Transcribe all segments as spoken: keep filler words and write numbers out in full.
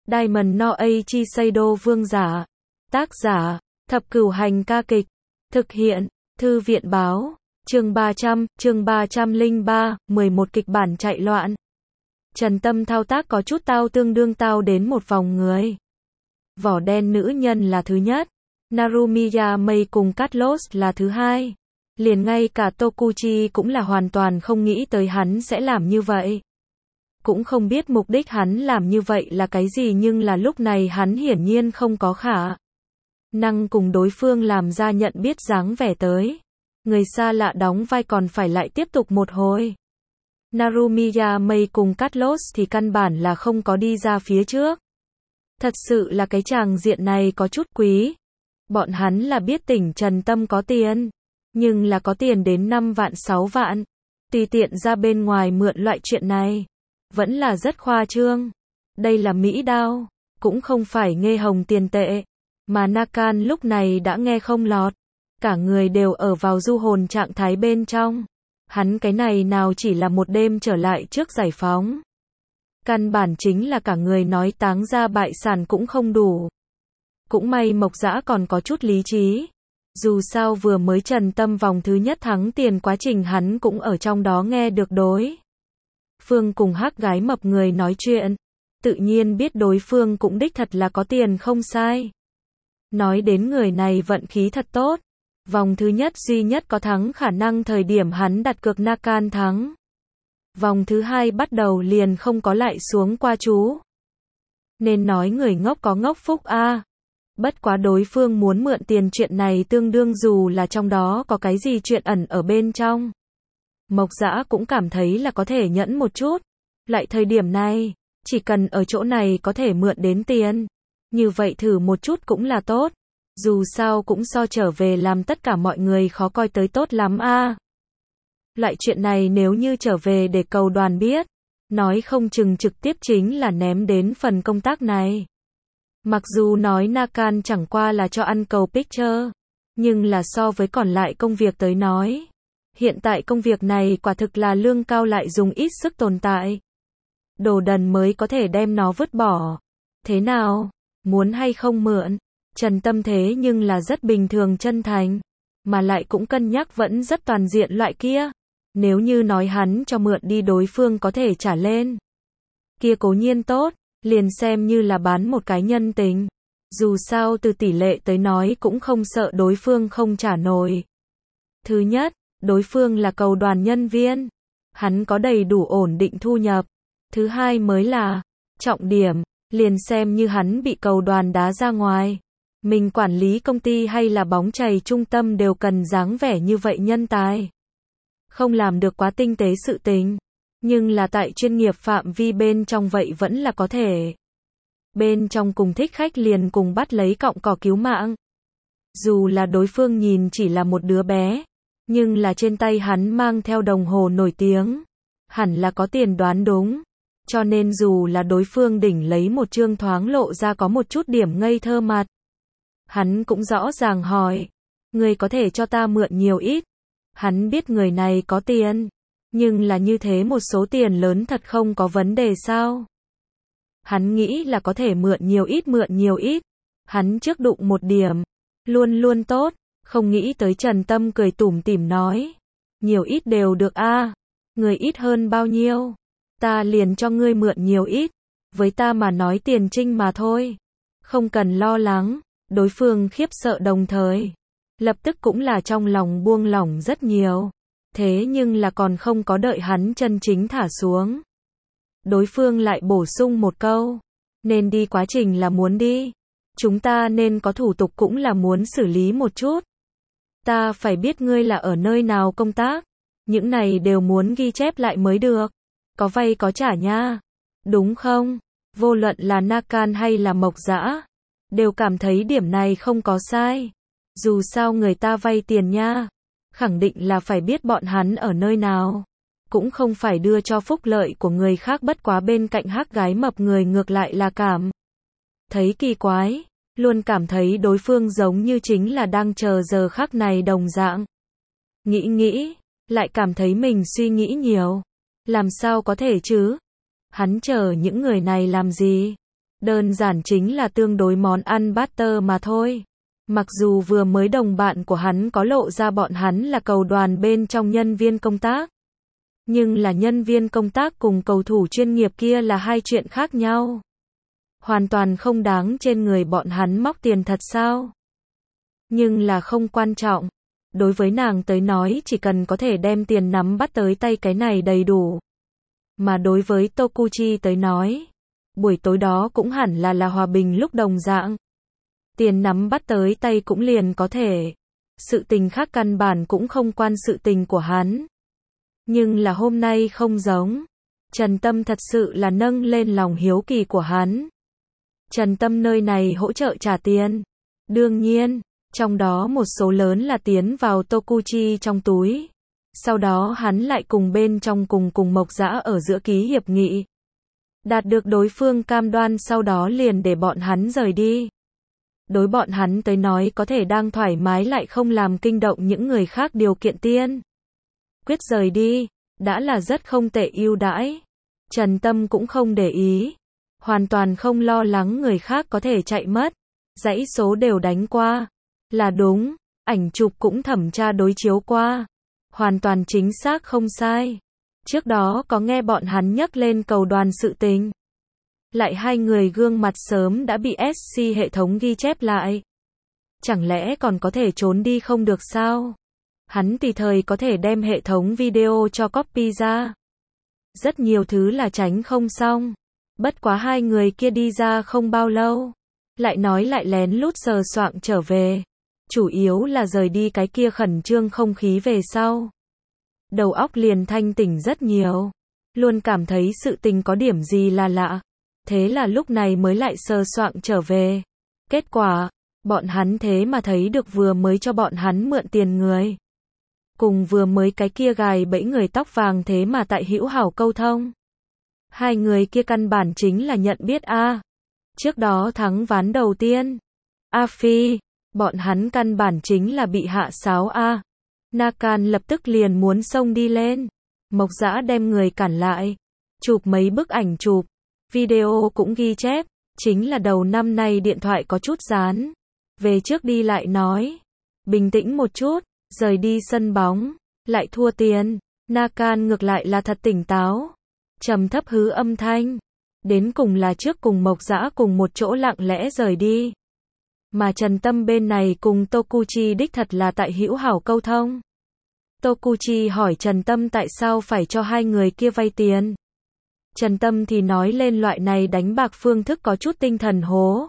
Diamond no Eiichi Seido vương giả. Tác giả, Thập Cửu Hành ca kịch. Thực hiện, Thư viện báo. Chương ba trăm, chương ba trăm lẻ ba, mười một kịch bản chạy loạn. Trần Tâm thao tác có chút tao tương đương tao đến một vòng người. Vỏ đen nữ nhân là thứ nhất. Narumiya Mei cùng Carlos là thứ hai. Liền ngay cả Tokuchi cũng là hoàn toàn không nghĩ tới hắn sẽ làm như vậy. Cũng không biết mục đích hắn làm như vậy là cái gì, nhưng là lúc này hắn hiển nhiên không có khả năng cùng đối phương làm ra nhận biết dáng vẻ tới. Người xa lạ đóng vai còn phải lại tiếp tục một hồi. Narumiya Mei cùng Carlos thì căn bản là không có đi ra phía trước. Thật sự là cái tràng diện này có chút quý. Bọn hắn là biết tỉnh Trần Tâm có tiền, nhưng là có tiền đến năm vạn sáu vạn. Tùy tiện ra bên ngoài mượn loại chuyện này, vẫn là rất khoa trương. Đây là Mỹ đao, cũng không phải nghe hồng tiền tệ. Mà Nakan lúc này đã nghe không lọt. Cả người đều ở vào du hồn trạng thái bên trong. Hắn cái này nào chỉ là một đêm trở lại trước giải phóng. Căn bản chính là cả người nói táng ra bại sản cũng không đủ. Cũng may Mộc Dã còn có chút lý trí. Dù sao vừa mới Trần Tâm vòng thứ nhất thắng tiền quá trình hắn cũng ở trong đó nghe được đối phương cùng hắc gái mập người nói chuyện. Tự nhiên biết đối phương cũng đích thật là có tiền không sai. Nói đến người này vận khí thật tốt. Vòng thứ nhất duy nhất có thắng khả năng thời điểm hắn đặt cược Nakan thắng. Vòng thứ hai bắt đầu liền không có lại xuống qua chú. Nên nói người ngốc có ngốc phúc a. À. Bất quá đối phương muốn mượn tiền chuyện này tương đương dù là trong đó có cái gì chuyện ẩn ở bên trong. Mộc Dã cũng cảm thấy là có thể nhẫn một chút. Lại thời điểm này, chỉ cần ở chỗ này có thể mượn đến tiền. Như vậy thử một chút cũng là tốt. Dù sao cũng so trở về làm tất cả mọi người khó coi tới tốt lắm a. À. Loại chuyện này nếu như trở về để cầu đoàn biết, nói không chừng trực tiếp chính là ném đến phần công tác này. Mặc dù nói Nakan chẳng qua là cho ăn cầu picture, nhưng là so với còn lại công việc tới nói, hiện tại công việc này quả thực là lương cao lại dùng ít sức tồn tại. Đồ đần mới có thể đem nó vứt bỏ. Thế nào? Muốn hay không mượn? Trần Tâm thế nhưng là rất bình thường chân thành, mà lại cũng cân nhắc vẫn rất toàn diện loại kia. Nếu như nói hắn cho mượn đi đối phương có thể trả lên, kia cố nhiên tốt, liền xem như là bán một cái nhân tình. Dù sao từ tỷ lệ tới nói cũng không sợ đối phương không trả nổi. Thứ nhất, đối phương là cầu đoàn nhân viên, hắn có đầy đủ ổn định thu nhập. Thứ hai mới là trọng điểm, liền xem như hắn bị cầu đoàn đá ra ngoài, mình quản lý công ty hay là bóng chày trung tâm đều cần dáng vẻ như vậy nhân tài. Không làm được quá tinh tế sự tình, nhưng là tại chuyên nghiệp phạm vi bên trong vậy vẫn là có thể. Bên trong cùng thích khách liền cùng bắt lấy cọng cỏ cứu mạng. Dù là đối phương nhìn chỉ là một đứa bé, nhưng là trên tay hắn mang theo đồng hồ nổi tiếng, hẳn là có tiền đoán đúng. Cho nên dù là đối phương đỉnh lấy một chương thoáng lộ ra có một chút điểm ngây thơ mặt, hắn cũng rõ ràng hỏi, người có thể cho ta mượn nhiều ít. Hắn biết người này có tiền, nhưng là như thế một số tiền lớn thật không có vấn đề sao? Hắn nghĩ là có thể mượn nhiều ít mượn nhiều ít. Hắn trước đụng một điểm, luôn luôn tốt, không nghĩ tới Trần Tâm cười tủm tỉm nói, nhiều ít đều được a, à. Người ít hơn bao nhiêu? Ta liền cho ngươi mượn nhiều ít, với ta mà nói tiền trinh mà thôi. Không cần lo lắng. Đối phương khiếp sợ đồng thời, lập tức cũng là trong lòng buông lỏng rất nhiều. Thế nhưng là còn không có đợi hắn chân chính thả xuống. Đối phương lại bổ sung một câu, nên đi quá trình là muốn đi. Chúng ta nên có thủ tục cũng là muốn xử lý một chút. Ta phải biết ngươi là ở nơi nào công tác. Những này đều muốn ghi chép lại mới được. Có vay có trả nha. Đúng không? Vô luận là Nakan hay là Mộc Dã, đều cảm thấy điểm này không có sai. Dù sao người ta vay tiền nha, khẳng định là phải biết bọn hắn ở nơi nào. Cũng không phải đưa cho phúc lợi của người khác, bất quá bên cạnh hắc gái mập người ngược lại là cảm thấy kỳ quái, luôn cảm thấy đối phương giống như chính là đang chờ giờ khắc này đồng dạng. Nghĩ nghĩ, lại cảm thấy mình suy nghĩ nhiều. Làm sao có thể chứ? Hắn chờ những người này làm gì? Đơn giản chính là tương đối món ăn butter mà thôi. Mặc dù vừa mới đồng bạn của hắn có lộ ra bọn hắn là cầu đoàn bên trong nhân viên công tác. Nhưng là nhân viên công tác cùng cầu thủ chuyên nghiệp kia là hai chuyện khác nhau. Hoàn toàn không đáng trên người bọn hắn móc tiền thật sao? Nhưng là không quan trọng. Đối với nàng tới nói chỉ cần có thể đem tiền nắm bắt tới tay cái này đầy đủ. Mà đối với Tokuchi tới nói, buổi tối đó cũng hẳn là là hòa bình lúc đồng dạng. Tiền nắm bắt tới tay cũng liền có thể. Sự tình khác căn bản cũng không quan sự tình của hắn. Nhưng là hôm nay không giống. Trần Tâm thật sự là nâng lên lòng hiếu kỳ của hắn. Trần Tâm nơi này hỗ trợ trả tiền. Đương nhiên, trong đó một số lớn là tiến vào Tokuchi trong túi. Sau đó hắn lại cùng bên trong cùng cùng Mộc Dã ở giữa ký hiệp nghị. Đạt được đối phương cam đoan sau đó liền để bọn hắn rời đi. Đối bọn hắn tới nói có thể đang thoải mái lại không làm kinh động những người khác điều kiện tiên. Quyết rời đi, đã là rất không tệ ưu đãi. Trần Tâm cũng không để ý. Hoàn toàn không lo lắng người khác có thể chạy mất. Dãy số đều đánh qua. Là đúng, ảnh chụp cũng thẩm tra đối chiếu qua. Hoàn toàn chính xác không sai. Trước đó có nghe bọn hắn nhắc lên cầu đoàn sự tình. Lại hai người gương mặt sớm đã bị ét xê hệ thống ghi chép lại. Chẳng lẽ còn có thể trốn đi không được sao? Hắn tùy thời có thể đem hệ thống video cho copy ra. Rất nhiều thứ là tránh không xong. Bất quá hai người kia đi ra không bao lâu. Lại nói lại lén lút sờ soạng trở về. Chủ yếu là rời đi cái kia khẩn trương không khí về sau. Đầu óc liền thanh tỉnh rất nhiều. Luôn cảm thấy sự tình có điểm gì là lạ. Thế là lúc này mới lại sờ soạng trở về. Kết quả, bọn hắn thế mà thấy được vừa mới cho bọn hắn mượn tiền người. Cùng vừa mới cái kia gài bẫy người tóc vàng thế mà tại hữu hảo câu thông. Hai người kia căn bản chính là nhận biết a. Trước đó thắng ván đầu tiên. A Phi, bọn hắn căn bản chính là bị hạ sáo a. Nakan lập tức liền muốn xông đi lên. Mộc Dã đem người cản lại. Chụp mấy bức ảnh chụp. Video cũng ghi chép. Chính là đầu năm nay điện thoại có chút dán. Về trước đi lại nói. Bình tĩnh một chút. Rời đi sân bóng. Lại thua tiền. Nakan ngược lại là thật tỉnh táo. Trầm thấp hứ âm thanh. Đến cùng là trước cùng Mộc Dã cùng một chỗ lặng lẽ rời đi. Mà Trần Tâm bên này cùng Tokuchi đích thật là tại hữu hảo câu thông. Tokuchi hỏi Trần Tâm tại sao phải cho hai người kia vay tiền. Trần Tâm thì nói lên loại này đánh bạc phương thức có chút tinh thần hố.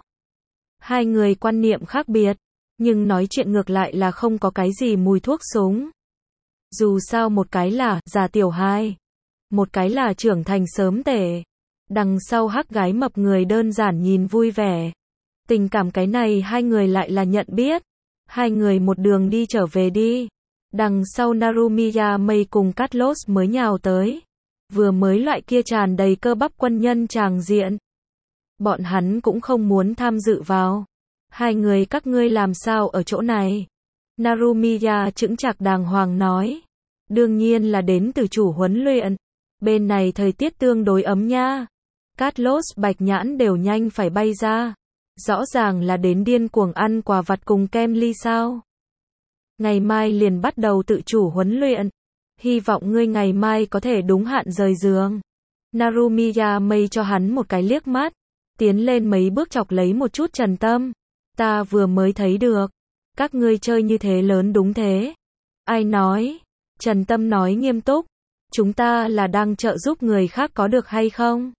Hai người quan niệm khác biệt, nhưng nói chuyện ngược lại là không có cái gì mùi thuốc súng. Dù sao một cái là già tiểu hai, một cái là trưởng thành sớm tể. Đằng sau hắc gái mập người đơn giản nhìn vui vẻ. Tình cảm cái này hai người lại là nhận biết. Hai người một đường đi trở về đi. Đằng sau Narumiya Mei cùng Carlos mới nhào tới. Vừa mới loại kia tràn đầy cơ bắp quân nhân tràng diện. Bọn hắn cũng không muốn tham dự vào. Hai người các ngươi làm sao ở chỗ này? Narumiya chững chạc đàng hoàng nói. Đương nhiên là đến từ chủ huấn luyện. Bên này thời tiết tương đối ấm nha. Carlos bạch nhãn đều nhanh phải bay ra. Rõ ràng là đến điên cuồng ăn quà vặt cùng kem ly sao. Ngày mai liền bắt đầu tự chủ huấn luyện. Hy vọng ngươi ngày mai có thể đúng hạn rời giường. Narumiya Mei cho hắn một cái liếc mắt. Tiến lên mấy bước chọc lấy một chút Trần Tâm. Ta vừa mới thấy được. Các ngươi chơi như thế lớn đúng thế. Ai nói? Trần Tâm nói nghiêm túc. Chúng ta là đang trợ giúp người khác có được hay không?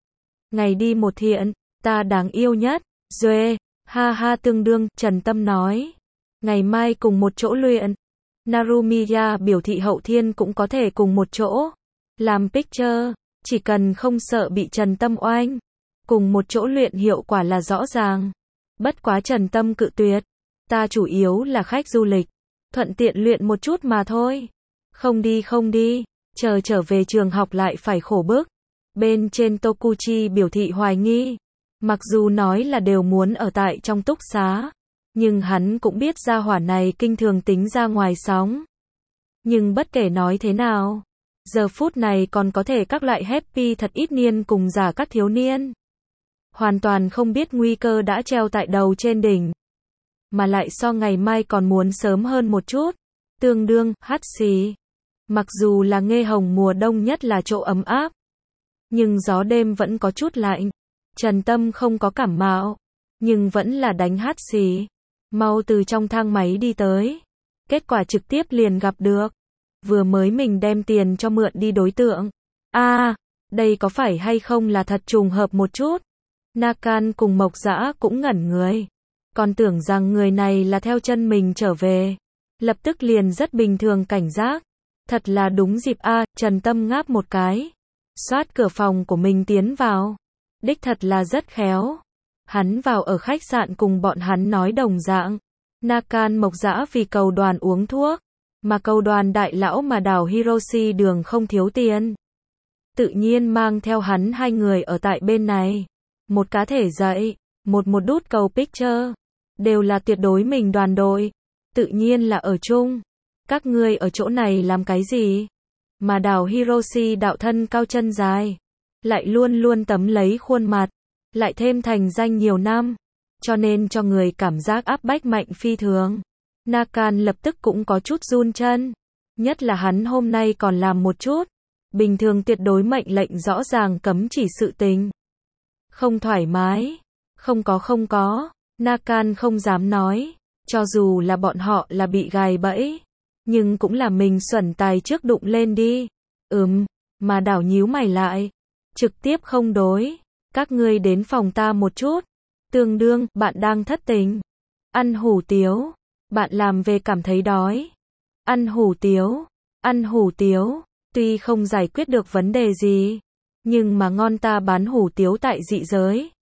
Ngày đi một thiện. Ta đáng yêu nhất. Duê. Ha ha tương đương. Trần Tâm nói. Ngày mai cùng một chỗ luyện. Narumiya biểu thị hậu thiên cũng có thể cùng một chỗ. Làm picture. Chỉ cần không sợ bị Trần Tâm oanh. Cùng một chỗ luyện hiệu quả là rõ ràng. Bất quá Trần Tâm cự tuyệt. Ta chủ yếu là khách du lịch. Thuận tiện luyện một chút mà thôi. Không đi không đi. Chờ trở về trường học lại phải khổ bức. Bên trên Tokuchi biểu thị hoài nghi. Mặc dù nói là đều muốn ở tại trong túc xá. Nhưng hắn cũng biết gia hỏa này kinh thường tính ra ngoài sóng. Nhưng bất kể nói thế nào. Giờ phút này còn có thể các loại happy thật ít niên cùng giả các thiếu niên. hoàn toàn không biết nguy cơ đã treo tại đầu trên đỉnh. Mà lại so ngày mai còn muốn sớm hơn một chút. Tương đương, hắt xì. Mặc dù là Nghê Hồng mùa đông nhất là chỗ ấm áp, nhưng gió đêm vẫn có chút lạnh. Trần Tâm không có cảm mạo, nhưng vẫn là đánh hắt xì. Mau từ trong thang máy đi tới. Kết quả trực tiếp liền gặp được. Vừa mới mình đem tiền cho mượn đi đối tượng. a à, đây có phải hay không là thật trùng hợp một chút. Nakan cùng Mộc Dã cũng ngẩn người. Còn tưởng rằng người này là theo chân mình trở về. Lập tức liền rất bình thường cảnh giác. Thật là đúng dịp a à, Trần Tâm ngáp một cái. Xoát cửa phòng của mình tiến vào. Đích thật là rất khéo. Hắn vào ở khách sạn cùng bọn hắn nói đồng dạng. Nakan Mộc Dã vì cầu đoàn uống thuốc. Mà cầu đoàn đại lão mà đảo Hiroshi đường không thiếu tiền. Tự nhiên mang theo hắn hai người ở tại bên này. Một cá thể dậy, một một đút cầu picture. Đều là tuyệt đối mình đoàn đội. Tự nhiên là ở chung. Các ngươi ở chỗ này làm cái gì? Mà đảo Hiroshi đạo thân cao chân dài. Lại luôn luôn tấm lấy khuôn mặt. Lại thêm thành danh nhiều năm. Cho nên cho người cảm giác áp bách mạnh phi thường. Nakan lập tức cũng có chút run chân. Nhất là hắn hôm nay còn làm một chút. Bình thường tuyệt đối mệnh lệnh rõ ràng cấm chỉ sự tình. Không thoải mái. Không có không có. Nakan không dám nói. Cho dù là bọn họ là bị gài bẫy. Nhưng cũng là mình xuẩn tài trước đụng lên đi. Ừm. Mà đảo nhíu mày lại. Trực tiếp không đối. Các ngươi đến phòng ta một chút. Tương đương, bạn đang thất tình. Ăn hủ tiếu. Bạn làm về cảm thấy đói. Ăn hủ tiếu. Ăn hủ tiếu. Tuy không giải quyết được vấn đề gì. Nhưng mà ngon ta bán hủ tiếu tại dị giới.